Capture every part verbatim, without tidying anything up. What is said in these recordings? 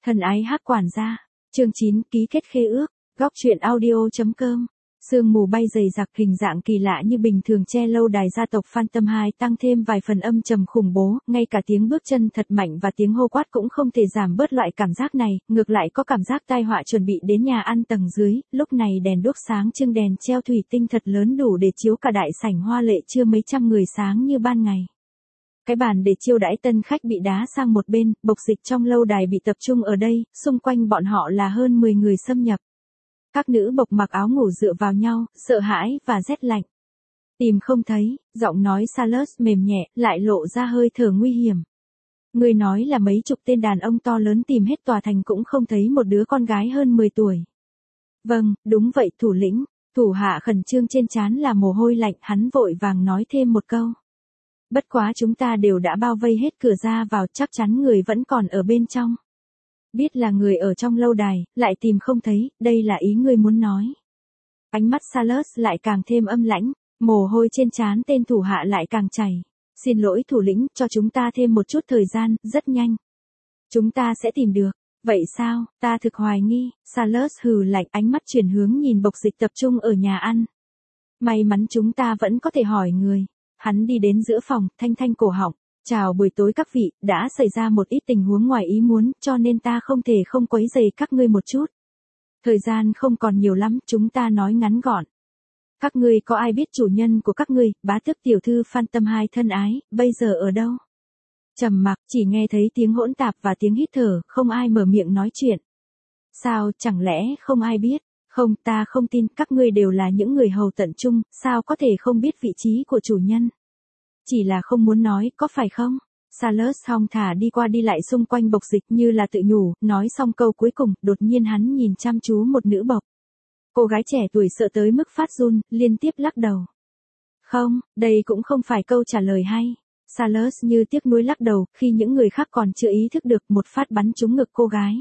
Thân ái Hắc quản gia, chương chín ký kết khế ước, góc truyện audio.com. Sương mù bay dày đặc, hình dạng kỳ lạ như bình thường che lâu đài gia tộc Phantom hai tăng thêm vài phần âm trầm khủng bố, ngay cả tiếng bước chân thật mạnh và tiếng hô quát cũng không thể giảm bớt loại cảm giác này, ngược lại có cảm giác tai họa chuẩn bị đến nhà ăn tầng dưới. Lúc này đèn đuốc sáng trưng, đèn treo thủy tinh thật lớn đủ để chiếu cả đại sảnh hoa lệ chưa mấy trăm người sáng như ban ngày. Cái bàn để chiêu đãi tân khách bị đá sang một bên, bộc dịch trong lâu đài bị tập trung ở đây, xung quanh bọn họ là hơn mười người xâm nhập. Các nữ bộc mặc áo ngủ dựa vào nhau, sợ hãi và rét lạnh. Tìm không thấy, giọng nói Salus mềm nhẹ, lại lộ ra hơi thở nguy hiểm. Người nói là mấy chục tên đàn ông to lớn tìm hết tòa thành cũng không thấy một đứa con gái hơn mười tuổi. Vâng, đúng vậy thủ lĩnh, thủ hạ khẩn trương trên trán là mồ hôi lạnh, hắn vội vàng nói thêm một câu. Bất quá chúng ta đều đã bao vây hết cửa ra vào, chắc chắn người vẫn còn ở bên trong. Biết là người ở trong lâu đài, lại tìm không thấy, đây là ý ngươi muốn nói. Ánh mắt Salus lại càng thêm âm lãnh, mồ hôi trên trán tên thủ hạ lại càng chảy. Xin lỗi thủ lĩnh, cho chúng ta thêm một chút thời gian, rất nhanh. Chúng ta sẽ tìm được. Vậy sao, ta thực hoài nghi, Salus hừ lạnh, ánh mắt chuyển hướng nhìn bộc dịch tập trung ở nhà ăn. May mắn chúng ta vẫn có thể hỏi người. Hắn đi đến giữa phòng, thanh thanh cổ họng. Chào buổi tối các vị, đã xảy ra một ít tình huống ngoài ý muốn, cho nên ta không thể không quấy rầy các ngươi một chút. Thời gian không còn nhiều lắm, chúng ta nói ngắn gọn. Các ngươi có ai biết chủ nhân của các ngươi, bá tước tiểu thư Phantom hai thân ái, bây giờ ở đâu? Trầm mặc, chỉ nghe thấy tiếng hỗn tạp và tiếng hít thở, không ai mở miệng nói chuyện. Sao, chẳng lẽ không ai biết? Không, ta không tin, các ngươi đều là những người hầu tận trung, sao có thể không biết vị trí của chủ nhân? Chỉ là không muốn nói, có phải không? Salus thong thả đi qua đi lại xung quanh bộc dịch như là tự nhủ, nói xong câu cuối cùng, đột nhiên hắn nhìn chăm chú một nữ bộc. Cô gái trẻ tuổi sợ tới mức phát run, liên tiếp lắc đầu. Không, đây cũng không phải câu trả lời hay. Salus như tiếc nuối lắc đầu, khi những người khác còn chưa ý thức được, một phát bắn trúng ngực cô gái.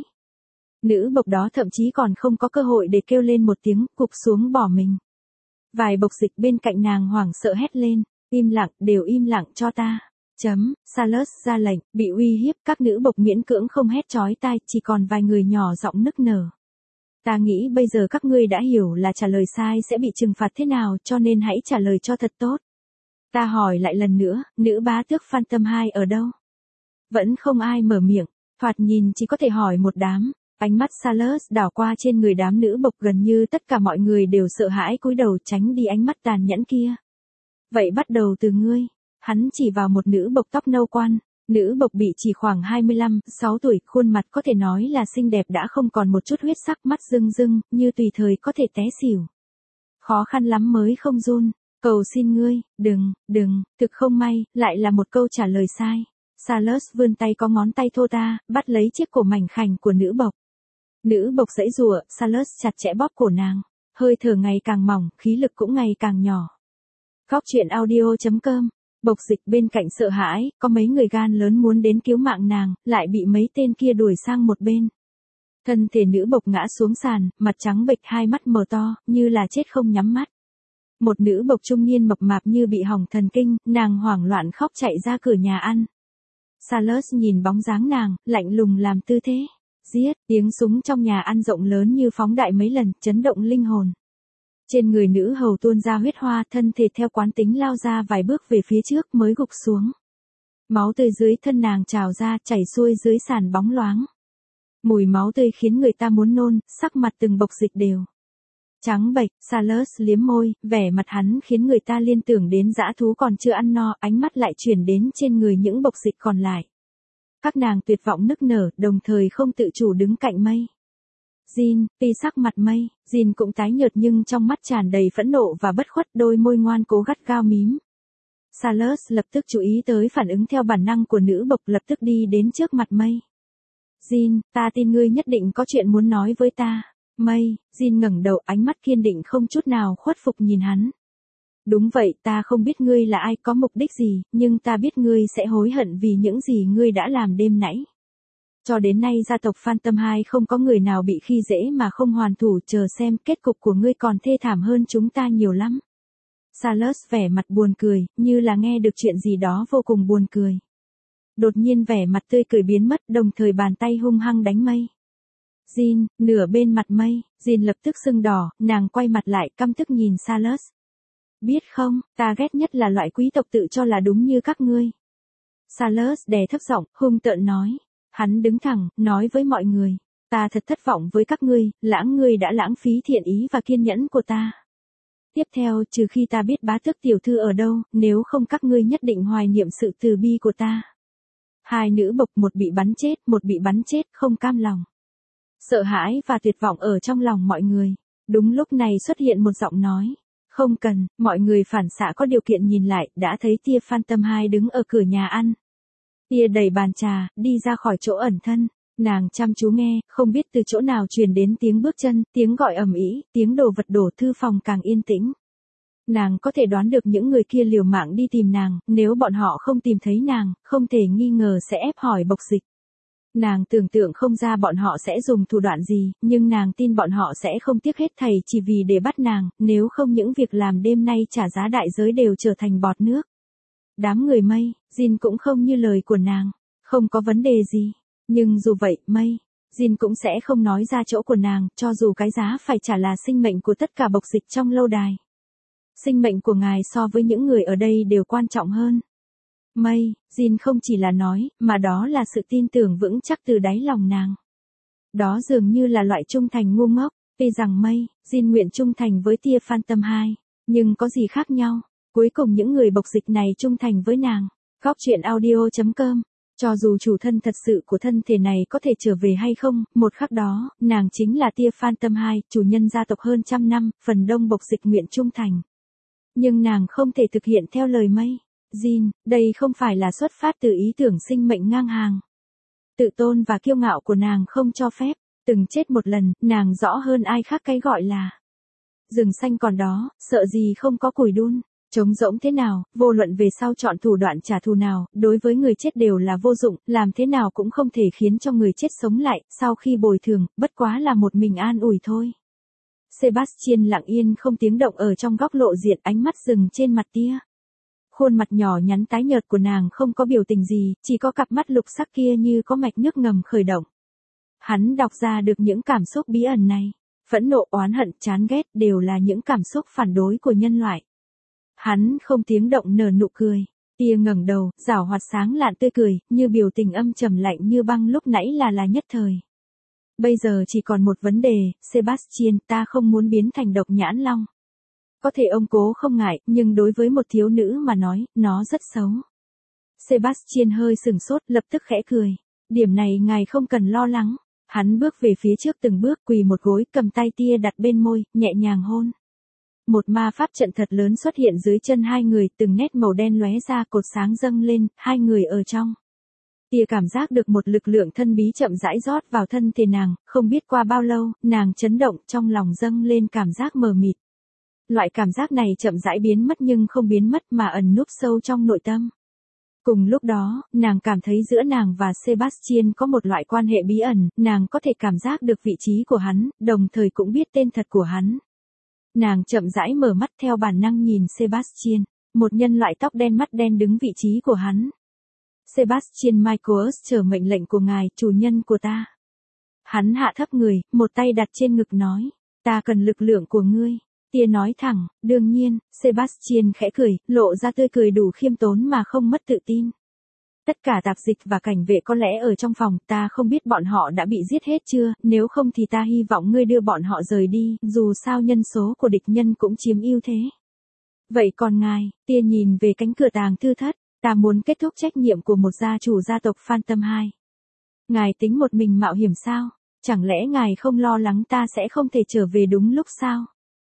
Nữ bộc đó thậm chí còn không có cơ hội để kêu lên một tiếng, cụp xuống bỏ mình. Vài bộc dịch bên cạnh nàng hoảng sợ hét lên. Im lặng, đều im lặng cho ta. Chấm, Salus ra lệnh, bị uy hiếp, các nữ bộc miễn cưỡng không hét chói tai, chỉ còn vài người nhỏ giọng nức nở. Ta nghĩ bây giờ các ngươi đã hiểu là trả lời sai sẽ bị trừng phạt thế nào, cho nên hãy trả lời cho thật tốt. Ta hỏi lại lần nữa, nữ bá tước Phantom hai ở đâu? Vẫn không ai mở miệng, thoạt nhìn chỉ có thể hỏi một đám. Ánh mắt Salus đảo qua trên người đám nữ bộc, gần như tất cả mọi người đều sợ hãi cúi đầu tránh đi ánh mắt tàn nhẫn kia. Vậy bắt đầu từ ngươi, hắn chỉ vào một nữ bộc tóc nâu quan, nữ bộc bị chỉ khoảng hai mươi lăm, sáu tuổi, khuôn mặt có thể nói là xinh đẹp đã không còn một chút huyết sắc, mắt rưng rưng, như tùy thời có thể té xỉu. Khó khăn lắm mới không run, cầu xin ngươi, đừng, đừng, thực không may, lại là một câu trả lời sai. Salus vươn tay có ngón tay thô ta, bắt lấy chiếc cổ mảnh khảnh của nữ bộc. Nữ bộc giãy giụa, Salus chặt chẽ bóp cổ nàng, hơi thở ngày càng mỏng, khí lực cũng ngày càng nhỏ. Góc truyện audio.com, bộc dịch bên cạnh sợ hãi, có mấy người gan lớn muốn đến cứu mạng nàng, lại bị mấy tên kia đuổi sang một bên. Thân thể nữ bộc ngã xuống sàn, mặt trắng bệch, hai mắt mở to, như là chết không nhắm mắt. Một nữ bộc trung niên mập mạp như bị hỏng thần kinh, nàng hoảng loạn khóc chạy ra cửa nhà ăn. Salus nhìn bóng dáng nàng, lạnh lùng làm tư thế. Giết, tiếng súng trong nhà ăn rộng lớn như phóng đại mấy lần, chấn động linh hồn. Trên người nữ hầu tuôn ra huyết hoa, thân thể theo quán tính lao ra vài bước về phía trước mới gục xuống. Máu tươi dưới thân nàng trào ra, chảy xuôi dưới sàn bóng loáng. Mùi máu tươi khiến người ta muốn nôn, sắc mặt từng bộc dịch đều trắng bệch. Salus liếm môi, vẻ mặt hắn khiến người ta liên tưởng đến dã thú còn chưa ăn no, ánh mắt lại chuyển đến trên người những bộc dịch còn lại. Các nàng tuyệt vọng nức nở, đồng thời không tự chủ đứng cạnh mây. Jin, tuy sắc mặt mây, Jin cũng tái nhợt nhưng trong mắt tràn đầy phẫn nộ và bất khuất, đôi môi ngoan cố gắt gao mím. Salus lập tức chú ý tới phản ứng theo bản năng của nữ bộc, lập tức đi đến trước mặt mây. Jin, ta tin ngươi nhất định có chuyện muốn nói với ta. Mây, Jin ngẩng đầu, ánh mắt kiên định không chút nào khuất phục nhìn hắn. Đúng vậy, ta không biết ngươi là ai, có mục đích gì, nhưng ta biết ngươi sẽ hối hận vì những gì ngươi đã làm đêm nãy. Cho đến nay gia tộc Phantom hai không có người nào bị khi dễ mà không hoàn thủ, chờ xem kết cục của ngươi còn thê thảm hơn chúng ta nhiều lắm. Salus vẻ mặt buồn cười, như là nghe được chuyện gì đó vô cùng buồn cười. Đột nhiên vẻ mặt tươi cười biến mất, đồng thời bàn tay hung hăng đánh mây. Jin, nửa bên mặt mây, Jin lập tức sưng đỏ, nàng quay mặt lại căm tức nhìn Salas. Biết không, ta ghét nhất là loại quý tộc tự cho là đúng như các ngươi. Salas đè thấp giọng, hung tợn nói. Hắn đứng thẳng, nói với mọi người. Ta thật thất vọng với các ngươi, lãng ngươi đã lãng phí thiện ý và kiên nhẫn của ta. Tiếp theo, trừ khi ta biết bá tước tiểu thư ở đâu, nếu không các ngươi nhất định hoài niệm sự từ bi của ta. Hai nữ bộc, một bị bắn chết, một bị bắn chết, không cam lòng. Sợ hãi và tuyệt vọng ở trong lòng mọi người. Đúng lúc này xuất hiện một giọng nói. Không cần, mọi người phản xạ có điều kiện nhìn lại, đã thấy tia Phantom hai đứng ở cửa nhà ăn. Tia đẩy bàn trà, đi ra khỏi chỗ ẩn thân. Nàng chăm chú nghe, không biết từ chỗ nào truyền đến tiếng bước chân, tiếng gọi ầm ĩ, tiếng đồ vật đổ, thư phòng càng yên tĩnh. Nàng có thể đoán được những người kia liều mạng đi tìm nàng, nếu bọn họ không tìm thấy nàng, không thể nghi ngờ sẽ ép hỏi bộc dịch. Nàng tưởng tượng không ra bọn họ sẽ dùng thủ đoạn gì, nhưng nàng tin bọn họ sẽ không tiếc hết thảy chỉ vì để bắt nàng, nếu không những việc làm đêm nay trả giá đại giới đều trở thành bọt nước. Đám người mây, Jin cũng không như lời của nàng, không có vấn đề gì. Nhưng dù vậy, mây, Jin cũng sẽ không nói ra chỗ của nàng, cho dù cái giá phải trả là sinh mệnh của tất cả bộc dịch trong lâu đài. Sinh mệnh của ngài so với những người ở đây đều quan trọng hơn. Mây, Jin không chỉ là nói, mà đó là sự tin tưởng vững chắc từ đáy lòng nàng. Đó dường như là loại trung thành ngu ngốc, tuy rằng mây, Jin nguyện trung thành với tia Phantom hai, nhưng có gì khác nhau, cuối cùng những người bộc dịch này trung thành với nàng. Góc truyện audio chấm com. Cho dù chủ thân thật sự của thân thể này có thể trở về hay không, một khắc đó, nàng chính là tia Phantom hai, chủ nhân gia tộc hơn trăm năm, phần đông bộc dịch nguyện trung thành. Nhưng nàng không thể thực hiện theo lời mây. Jin, đây không phải là xuất phát từ ý tưởng sinh mệnh ngang hàng. Tự tôn và kiêu ngạo của nàng không cho phép, từng chết một lần, nàng rõ hơn ai khác cái gọi là rừng xanh còn đó, sợ gì không có củi đun. Trống rỗng thế nào, vô luận về sau chọn thủ đoạn trả thù nào, đối với người chết đều là vô dụng, làm thế nào cũng không thể khiến cho người chết sống lại, sau khi bồi thường, bất quá là một mình an ủi thôi. Sebastian lặng yên không tiếng động ở trong góc lộ diện, ánh mắt dừng trên mặt tia. Khuôn mặt nhỏ nhắn tái nhợt của nàng không có biểu tình gì, chỉ có cặp mắt lục sắc kia như có mạch nước ngầm khởi động. Hắn đọc ra được những cảm xúc bí ẩn này. Phẫn nộ, oán hận, chán ghét đều là những cảm xúc phản đối của nhân loại. Hắn không tiếng động nở nụ cười. Tia ngẩng đầu, giảo hoạt sáng lạn tươi cười, như biểu tình âm trầm lạnh như băng lúc nãy là là nhất thời. Bây giờ chỉ còn một vấn đề, Sebastian, ta không muốn biến thành độc nhãn long. Có thể ông cố không ngại, nhưng đối với một thiếu nữ mà nói, nó rất xấu. Sebastian hơi sừng sốt, lập tức khẽ cười. Điểm này ngài không cần lo lắng. Hắn bước về phía trước từng bước, quỳ một gối, cầm tay tia đặt bên môi, nhẹ nhàng hôn. Một ma pháp trận thật lớn xuất hiện dưới chân hai người, từng nét màu đen lóe ra, cột sáng dâng lên, hai người ở trong. Tia cảm giác được một lực lượng thân bí chậm rãi rót vào thân thể nàng, không biết qua bao lâu, nàng chấn động, trong lòng dâng lên cảm giác mờ mịt. Loại cảm giác này chậm rãi biến mất nhưng không biến mất mà ẩn núp sâu trong nội tâm. Cùng lúc đó, nàng cảm thấy giữa nàng và Sebastian có một loại quan hệ bí ẩn, nàng có thể cảm giác được vị trí của hắn, đồng thời cũng biết tên thật của hắn. Nàng chậm rãi mở mắt theo bản năng nhìn Sebastian, một nhân loại tóc đen mắt đen đứng vị trí của hắn. Sebastian Michaels, chờ mệnh lệnh của ngài, chủ nhân của ta. Hắn hạ thấp người, một tay đặt trên ngực nói, ta cần lực lượng của ngươi. Tia nói thẳng, đương nhiên, Sebastian khẽ cười, lộ ra tươi cười đủ khiêm tốn mà không mất tự tin. Tất cả tạp dịch và cảnh vệ có lẽ ở trong phòng, ta không biết bọn họ đã bị giết hết chưa, nếu không thì ta hy vọng ngươi đưa bọn họ rời đi, dù sao nhân số của địch nhân cũng chiếm ưu thế. Vậy còn ngài, tia nhìn về cánh cửa tàng thư thất, ta muốn kết thúc trách nhiệm của một gia chủ gia tộc Phantom hai. Ngài tính một mình mạo hiểm sao? Chẳng lẽ ngài không lo lắng ta sẽ không thể trở về đúng lúc sao?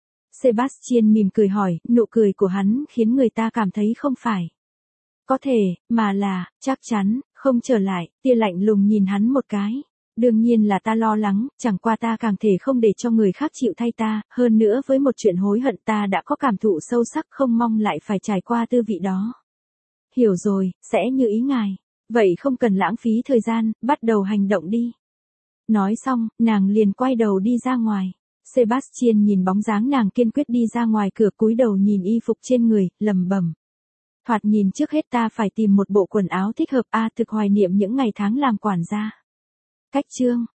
Sebastian mỉm cười hỏi, nụ cười của hắn khiến người ta cảm thấy không phải. Có thể, mà là, chắc chắn, không trở lại, tia lạnh lùng nhìn hắn một cái. Đương nhiên là ta lo lắng, chẳng qua ta càng thể không để cho người khác chịu thay ta, hơn nữa với một chuyện hối hận ta đã có cảm thụ sâu sắc không mong lại phải trải qua tư vị đó. Hiểu rồi, sẽ như ý ngài. Vậy không cần lãng phí thời gian, bắt đầu hành động đi. Nói xong, nàng liền quay đầu đi ra ngoài. Sebastian nhìn bóng dáng nàng kiên quyết đi ra ngoài cửa, cúi đầu nhìn y phục trên người, lẩm bẩm. Thoạt nhìn trước hết ta phải tìm một bộ quần áo thích hợp, a thực hoài niệm những ngày tháng làm quản gia. Cách chương